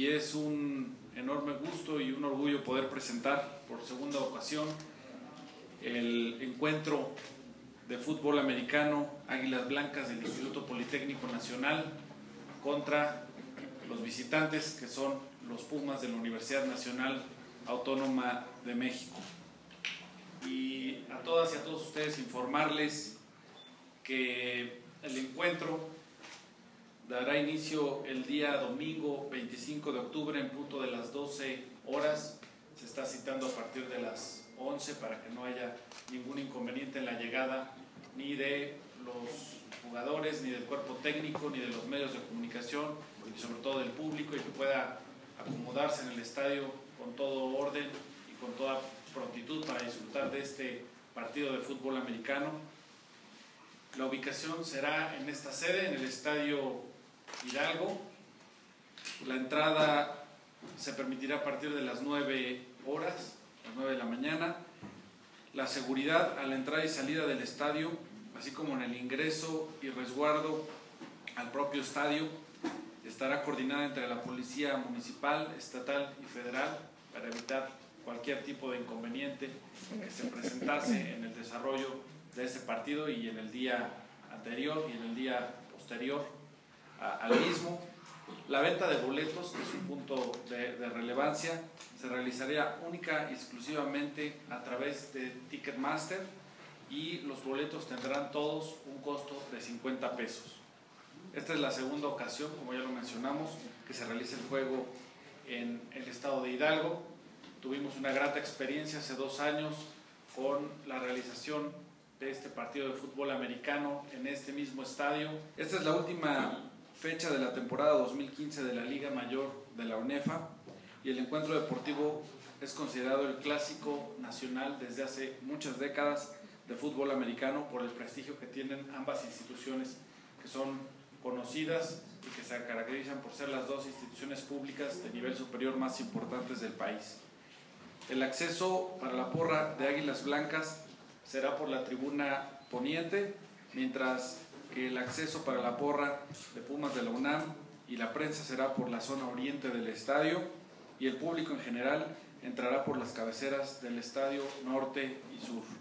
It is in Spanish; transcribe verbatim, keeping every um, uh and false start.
y es un enorme gusto y un orgullo poder presentar por segunda ocasión el encuentro de fútbol americano Águilas Blancas del Instituto Politécnico Nacional contra los visitantes, que son los Pumas de la Universidad Nacional Autónoma de México. Y a todas y a todos ustedes informarles que el encuentro dará inicio el día domingo veinticinco de octubre en punto de las doce horas. Se está citando a partir de las once para que no haya ningún inconveniente en la llegada ni de los jugadores, ni del cuerpo técnico, ni de los medios de comunicación, y sobre todo del público, y que pueda acomodarse en el estadio con todo orden y con toda prontitud para disfrutar de este partido de fútbol americano. La ubicación será en esta sede, en el Estadio Hidalgo. La entrada se permitirá a partir de las nueve horas, las nueve de la mañana. La seguridad a la entrada y salida del estadio, así como en el ingreso y resguardo al propio estadio, estará coordinada entre la Policía Municipal, Estatal y Federal para evitar cualquier tipo de inconveniente que se presentase en el desarrollo de este partido y en el día anterior y en el día posterior a, al mismo. La venta de boletos, que es un punto de, de relevancia, se realizaría única y exclusivamente a través de Ticketmaster, y los boletos tendrán todos un costo de cincuenta pesos. Esta es la segunda ocasión, como ya lo mencionamos, que se realiza el juego en el estado de Hidalgo. Tuvimos una grata experiencia hace dos años con la realización de este partido de fútbol americano en este mismo estadio. Esta es la última fecha de la temporada dos mil quince de la Liga Mayor de la UNEFA, y el encuentro deportivo es considerado el clásico nacional desde hace muchas décadas de fútbol americano por el prestigio que tienen ambas instituciones, que son conocidas y que se caracterizan por ser las dos instituciones públicas de nivel superior más importantes del país. El acceso para la porra de Águilas Blancas será por la tribuna poniente, mientras que el acceso para la porra de Pumas de la UNAM y la prensa será por la zona oriente del estadio, y el público en general entrará por las cabeceras del estadio norte y sur.